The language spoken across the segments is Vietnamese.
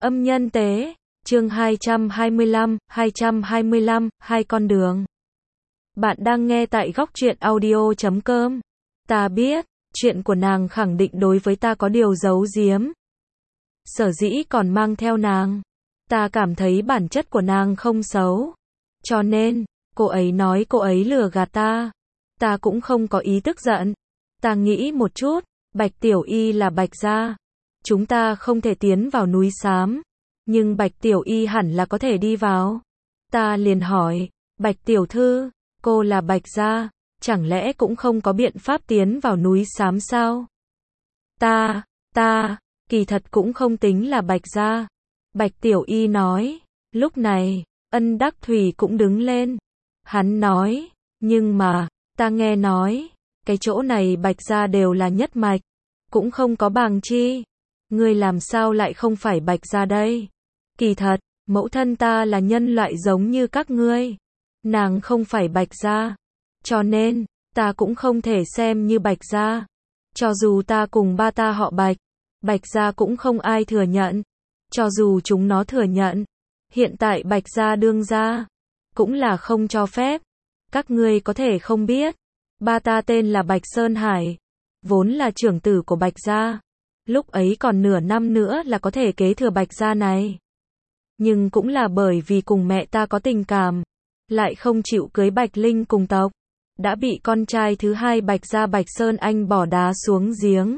Âm nhân tế, chương 225, hai con đường. Bạn đang nghe tại góc truyện audio.com. Ta biết, chuyện của nàng khẳng định đối với ta có điều giấu giếm. Sở dĩ còn mang theo nàng. Ta cảm thấy bản chất của nàng không xấu. Cho nên, cô ấy nói cô ấy lừa gạt ta. Ta cũng không có ý tức giận. Ta nghĩ một chút, Bạch Tiểu Y là Bạch gia. Chúng ta không thể tiến vào núi xám. Nhưng Bạch Tiểu Y hẳn là có thể đi vào. Ta liền hỏi, Bạch Tiểu Thư, cô là Bạch gia, chẳng lẽ cũng không có biện pháp tiến vào núi xám sao? Ta, kỳ thật cũng không tính là Bạch gia. Bạch Tiểu Y nói, lúc này, Ân Đắc Thủy cũng đứng lên. Hắn nói, nhưng mà, ta nghe nói, cái chỗ này Bạch gia đều là nhất mạch, cũng không có bàng chi. Ngươi làm sao lại không phải Bạch gia đây? Kỳ thật, mẫu thân ta là nhân loại giống như các ngươi. Nàng không phải Bạch gia. Cho nên, ta cũng không thể xem như Bạch gia. Cho dù ta cùng ba ta họ Bạch, Bạch gia cũng không ai thừa nhận. Cho dù chúng nó thừa nhận, hiện tại Bạch gia đương gia, cũng là không cho phép. Các ngươi có thể không biết, ba ta tên là Bạch Sơn Hải, vốn là trưởng tử của Bạch gia. Lúc ấy còn nửa năm nữa là có thể kế thừa Bạch gia này. Nhưng cũng là bởi vì cùng mẹ ta có tình cảm, lại không chịu cưới Bạch Linh cùng tộc, đã bị con trai thứ hai Bạch gia Bạch Sơn Anh bỏ đá xuống giếng.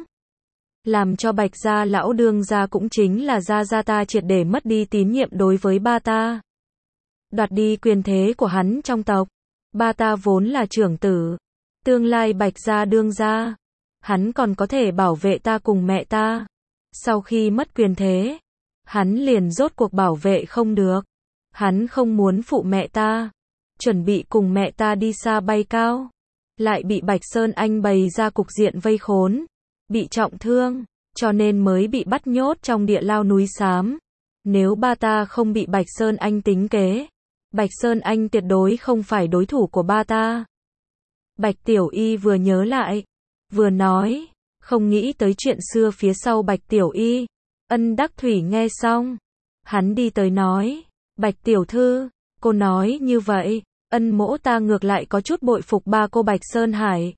Làm cho Bạch gia lão đương gia cũng chính là gia ta triệt để mất đi tín nhiệm đối với ba ta. Đoạt đi quyền thế của hắn trong tộc. Ba ta vốn là trưởng tử, tương lai Bạch gia đương gia. Hắn còn có thể bảo vệ ta cùng mẹ ta. Sau khi mất quyền thế, hắn liền rốt cuộc bảo vệ không được. Hắn không muốn phụ mẹ ta, chuẩn bị cùng mẹ ta đi xa bay cao. Lại bị Bạch Sơn Anh bày ra cục diện vây khốn, bị trọng thương, cho nên mới bị bắt nhốt trong địa lao núi xám. Nếu ba ta không bị Bạch Sơn Anh tính kế, Bạch Sơn Anh tuyệt đối không phải đối thủ của ba ta. Bạch Tiểu Y vừa nhớ lại, vừa nói, không nghĩ tới chuyện xưa phía sau Bạch Tiểu Y. Ân Đắc Thủy nghe xong, hắn đi tới nói, Bạch Tiểu Thư, cô nói như vậy, Ân mỗ ta ngược lại có chút bội phục ba cô Bạch Sơn Hải.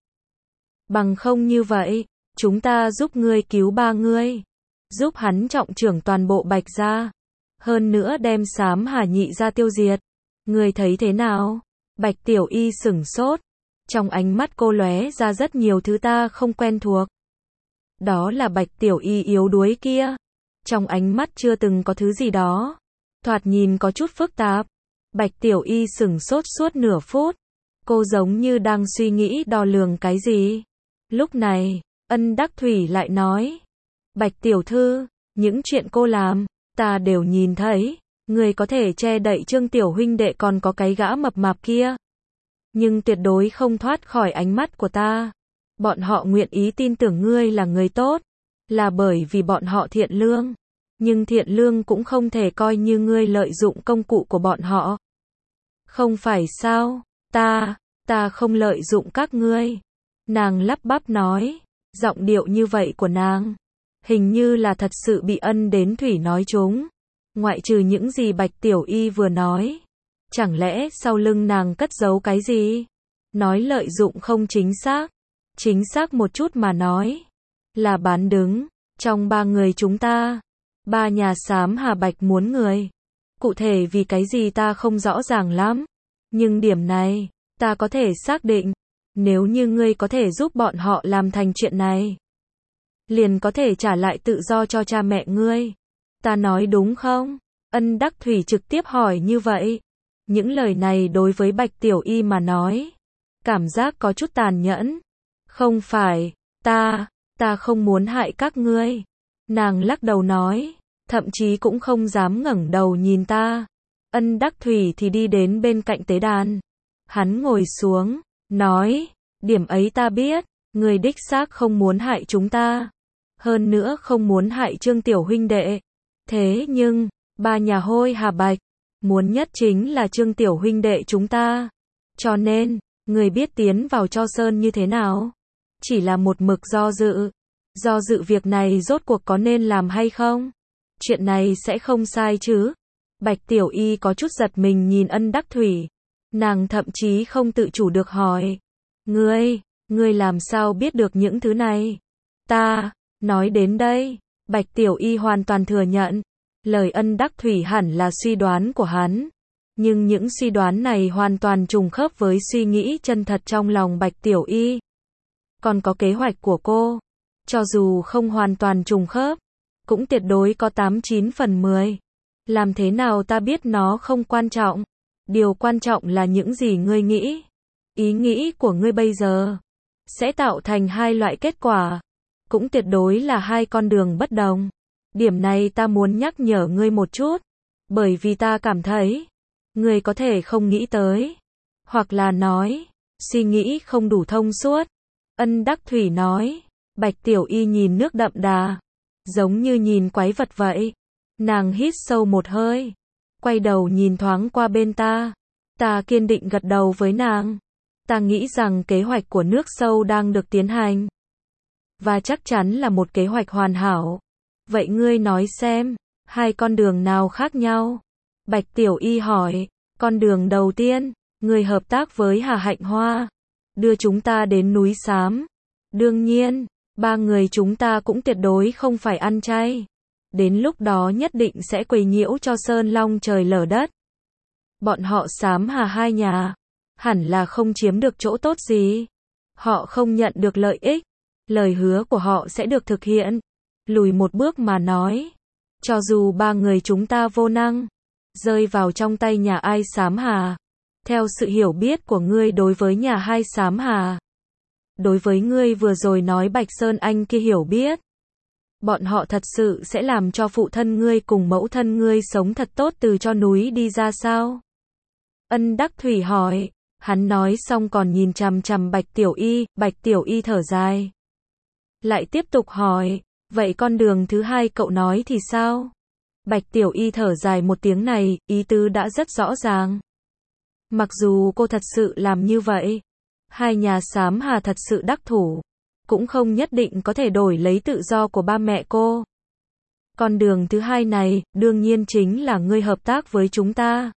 Bằng không như vậy, chúng ta giúp ngươi cứu ba ngươi, giúp hắn trọng trưởng toàn bộ Bạch gia, hơn nữa đem Xám Hà Nhị gia tiêu diệt. Ngươi thấy thế nào? Bạch Tiểu Y sửng sốt, trong ánh mắt cô lóe ra rất nhiều thứ ta không quen thuộc. Đó là Bạch Tiểu Y yếu đuối kia, trong ánh mắt chưa từng có thứ gì đó, thoạt nhìn có chút phức tạp. Bạch Tiểu Y sửng sốt suốt nửa phút, cô giống như đang suy nghĩ đo lường cái gì. Lúc này, Ân Đắc Thủy lại nói, Bạch Tiểu Thư, những chuyện cô làm, ta đều nhìn thấy, người có thể che đậy Trương Tiểu huynh đệ còn có cái gã mập mạp kia, nhưng tuyệt đối không thoát khỏi ánh mắt của ta. Bọn họ nguyện ý tin tưởng ngươi là người tốt, là bởi vì bọn họ thiện lương. Nhưng thiện lương cũng không thể coi như ngươi lợi dụng công cụ của bọn họ. Không phải sao? Ta không lợi dụng các ngươi. Nàng lắp bắp nói, giọng điệu như vậy của nàng, hình như là thật sự bị Ân đến Thủy nói trúng. Ngoại trừ những gì Bạch Tiểu Y vừa nói, chẳng lẽ sau lưng nàng cất giấu cái gì? Nói lợi dụng không chính xác một chút mà nói, là bán đứng. Trong ba người chúng ta, ba nhà Xám Hà Bạch muốn người. Cụ thể vì cái gì ta không rõ ràng lắm, nhưng điểm này, ta có thể xác định, nếu như ngươi có thể giúp bọn họ làm thành chuyện này, liền có thể trả lại tự do cho cha mẹ ngươi. Ta nói đúng không? Ân Đắc Thủy trực tiếp hỏi như vậy. Những lời này đối với Bạch Tiểu Y mà nói, cảm giác có chút tàn nhẫn. Không phải, ta không muốn hại các ngươi. Nàng lắc đầu nói, thậm chí cũng không dám ngẩng đầu nhìn ta. Ân Đắc Thủy thì đi đến bên cạnh tế đàn. Hắn ngồi xuống, nói, điểm ấy ta biết, ngươi đích xác không muốn hại chúng ta. Hơn nữa không muốn hại Trương Tiểu huynh đệ. Thế nhưng, ba nhà Hôi Hà Bạch, muốn nhất chính là Trương Tiểu huynh đệ chúng ta. Cho nên, ngươi biết tiến vào Cho Sơn như thế nào? Chỉ là một mực do dự việc này rốt cuộc có nên làm hay không? chuyện này sẽ không sai chứ? Bạch Tiểu Y có chút giật mình nhìn Ân Đắc Thủy. Nàng thậm chí không tự chủ được hỏi. Ngươi làm sao biết được những thứ này? Nói đến đây, Bạch Tiểu Y hoàn toàn thừa nhận. Lời Ân Đắc Thủy hẳn là suy đoán của hắn. Nhưng những suy đoán này hoàn toàn trùng khớp với suy nghĩ chân thật trong lòng Bạch Tiểu Y. Còn có kế hoạch của cô, cho dù không hoàn toàn trùng khớp, cũng tuyệt đối có 89 phần 10. Làm thế nào ta biết nó không quan trọng? Điều quan trọng là những gì ngươi nghĩ. Ý nghĩ của ngươi bây giờ sẽ tạo thành hai loại kết quả, cũng tuyệt đối là hai con đường bất đồng. Điểm này ta muốn nhắc nhở ngươi một chút, bởi vì ta cảm thấy ngươi có thể không nghĩ tới, hoặc là nói, suy nghĩ không đủ thông suốt. Ân Đắc Thủy nói. Bạch Tiểu Y nhìn nước đậm đà, giống như nhìn quái vật vậy. Nàng hít sâu một hơi, quay đầu nhìn thoáng qua bên ta. Ta kiên định gật đầu với nàng. Ta nghĩ rằng kế hoạch của nước sâu đang được tiến hành, và chắc chắn là một kế hoạch hoàn hảo. Vậy ngươi nói xem, hai con đường nào khác nhau? Bạch Tiểu Y hỏi. Con đường đầu tiên, ngươi hợp tác với Hà Hạnh Hoa, đưa chúng ta đến núi Xám. Đương nhiên, ba người chúng ta cũng tuyệt đối không phải ăn chay. Đến lúc đó nhất định sẽ quấy nhiễu cho Sơn Long trời lở đất. Bọn họ Xám Hà hai nhà, hẳn là không chiếm được chỗ tốt gì. Họ không nhận được lợi ích. Lời hứa của họ sẽ được thực hiện. Lùi một bước mà nói, cho dù ba người chúng ta vô năng, rơi vào trong tay nhà ai Xám Hà. Theo sự hiểu biết của ngươi đối với nhà hai Xám Hà, đối với ngươi vừa rồi nói Bạch Sơn Anh kia hiểu biết, bọn họ thật sự sẽ làm cho phụ thân ngươi cùng mẫu thân ngươi sống thật tốt từ cho núi đi ra sao? Ân Đắc Thủy hỏi. Hắn nói xong còn nhìn chằm chằm Bạch Tiểu Y. Bạch Tiểu Y thở dài, lại tiếp tục hỏi, vậy con đường thứ hai cậu nói thì sao? Bạch Tiểu Y thở dài một tiếng này, ý tứ đã rất rõ ràng. Mặc dù cô thật sự làm như vậy, hai nhà Xám Hà thật sự đắc thủ, cũng không nhất định có thể đổi lấy tự do của ba mẹ cô. Con đường thứ hai này, đương nhiên chính là ngươi hợp tác với chúng ta.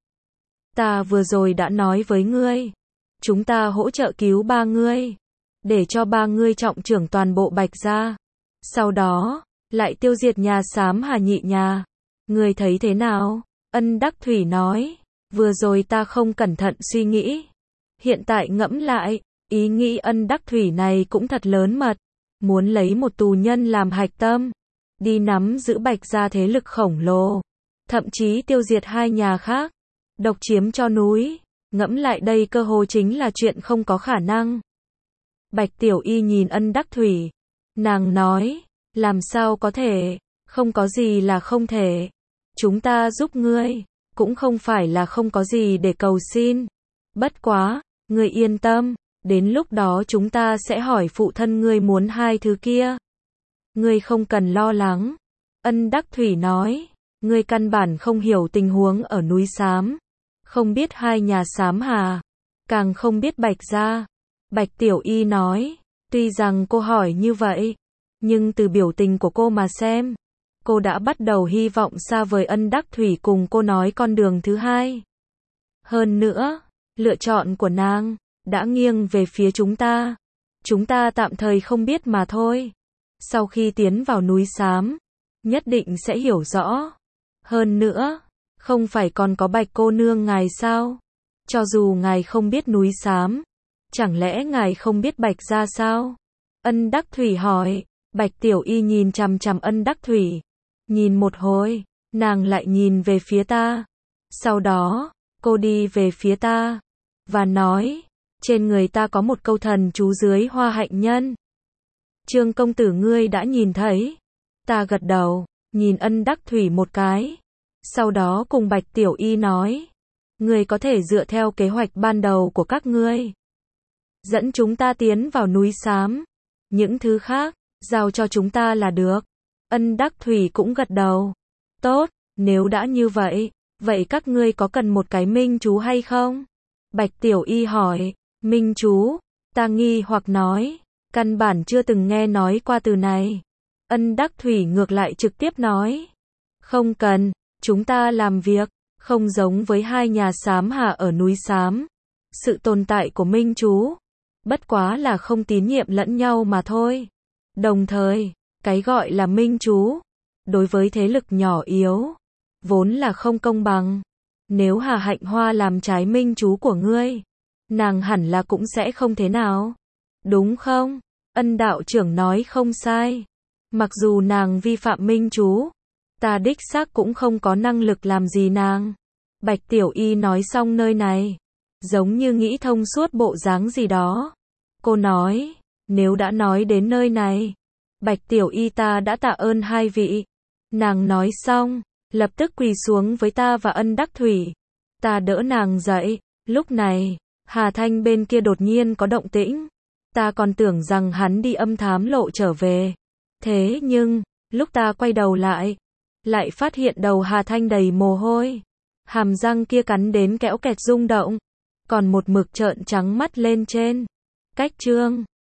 Ta vừa rồi đã nói với ngươi, chúng ta hỗ trợ cứu ba ngươi, để cho ba ngươi trọng trưởng toàn bộ Bạch gia. Sau đó, lại tiêu diệt nhà Xám Hà nhị nhà. Ngươi thấy thế nào? Ân Đắc Thủy nói. Vừa rồi ta không cẩn thận suy nghĩ. Hiện tại ngẫm lại, ý nghĩ Ân Đắc Thủy này cũng thật lớn mật. Muốn lấy một tù nhân làm hạch tâm, đi nắm giữ Bạch gia thế lực khổng lồ, thậm chí tiêu diệt hai nhà khác, độc chiếm cho núi. Ngẫm lại đây cơ hồ chính là chuyện không có khả năng. Bạch Tiểu Y nhìn Ân Đắc Thủy. Nàng nói, làm sao có thể, không có gì là không thể. Chúng ta giúp ngươi, cũng không phải là không có gì để cầu xin. Bất quá, ngươi yên tâm, đến lúc đó chúng ta sẽ hỏi phụ thân ngươi muốn hai thứ kia. Ngươi không cần lo lắng. Ân Đắc Thủy nói, ngươi căn bản không hiểu tình huống ở núi Xám, không biết hai nhà Xám Hà, càng không biết Bạch gia. Bạch Tiểu Y nói, tuy rằng cô hỏi như vậy, nhưng từ biểu tình của cô mà xem, cô đã bắt đầu hy vọng xa vời Ân Đắc Thủy cùng cô nói con đường thứ hai. Hơn nữa, lựa chọn của nàng đã nghiêng về phía chúng ta. Chúng ta tạm thời không biết mà thôi. Sau khi tiến vào núi Xám, nhất định sẽ hiểu rõ. Hơn nữa, không phải còn có Bạch cô nương ngài sao? Cho dù ngài không biết núi Xám, chẳng lẽ ngài không biết Bạch gia sao? Ân Đắc Thủy hỏi. Bạch Tiểu Y nhìn chằm chằm Ân Đắc Thủy. Nhìn một hồi, nàng lại nhìn về phía ta. Sau đó, cô đi về phía ta, và nói, trên người ta có một câu thần chú dưới hoa hạnh nhân. Trương công tử ngươi đã nhìn thấy. Ta gật đầu, nhìn Ân Đắc Thủy một cái. Sau đó cùng Bạch Tiểu Y nói, ngươi có thể dựa theo kế hoạch ban đầu của các ngươi, dẫn chúng ta tiến vào núi Xám. Những thứ khác, giao cho chúng ta là được. Ân Đắc Thủy cũng gật đầu. Tốt, nếu đã như vậy, vậy các ngươi có cần một cái minh chú hay không? Bạch Tiểu Y hỏi. Minh chú? Ta nghi hoặc nói, căn bản chưa từng nghe nói qua từ này. Ân Đắc Thủy ngược lại trực tiếp nói, Không cần, chúng ta làm việc, không giống với hai nhà xám Hà ở núi Xám. Sự tồn tại của minh chú, bất quá là không tín nhiệm lẫn nhau mà thôi. Đồng thời, cái gọi là minh chú, đối với thế lực nhỏ yếu, vốn là không công bằng. Nếu Hà Hạnh Hoa làm trái minh chú của ngươi, nàng hẳn là cũng sẽ không thế nào. Đúng không? Ân đạo trưởng nói không sai. Mặc dù nàng vi phạm minh chú, ta đích xác cũng không có năng lực làm gì nàng. Bạch Tiểu Y nói xong nơi này, giống như nghĩ thông suốt bộ dáng gì đó. Cô nói, nếu đã nói đến nơi này, Bạch Tiểu Y ta đã tạ ơn hai vị. Nàng nói xong, lập tức quỳ xuống với ta và Ân Đắc Thủy. Ta đỡ nàng dậy, lúc này, Hà Thanh bên kia đột nhiên có động tĩnh. Ta còn tưởng rằng hắn đi âm thám lộ trở về. Thế nhưng, lúc ta quay đầu lại phát hiện đầu Hà Thanh đầy mồ hôi. Hàm răng kia cắn đến kẽo kẹt rung động, còn một mực trợn trắng mắt lên trên. Cách trương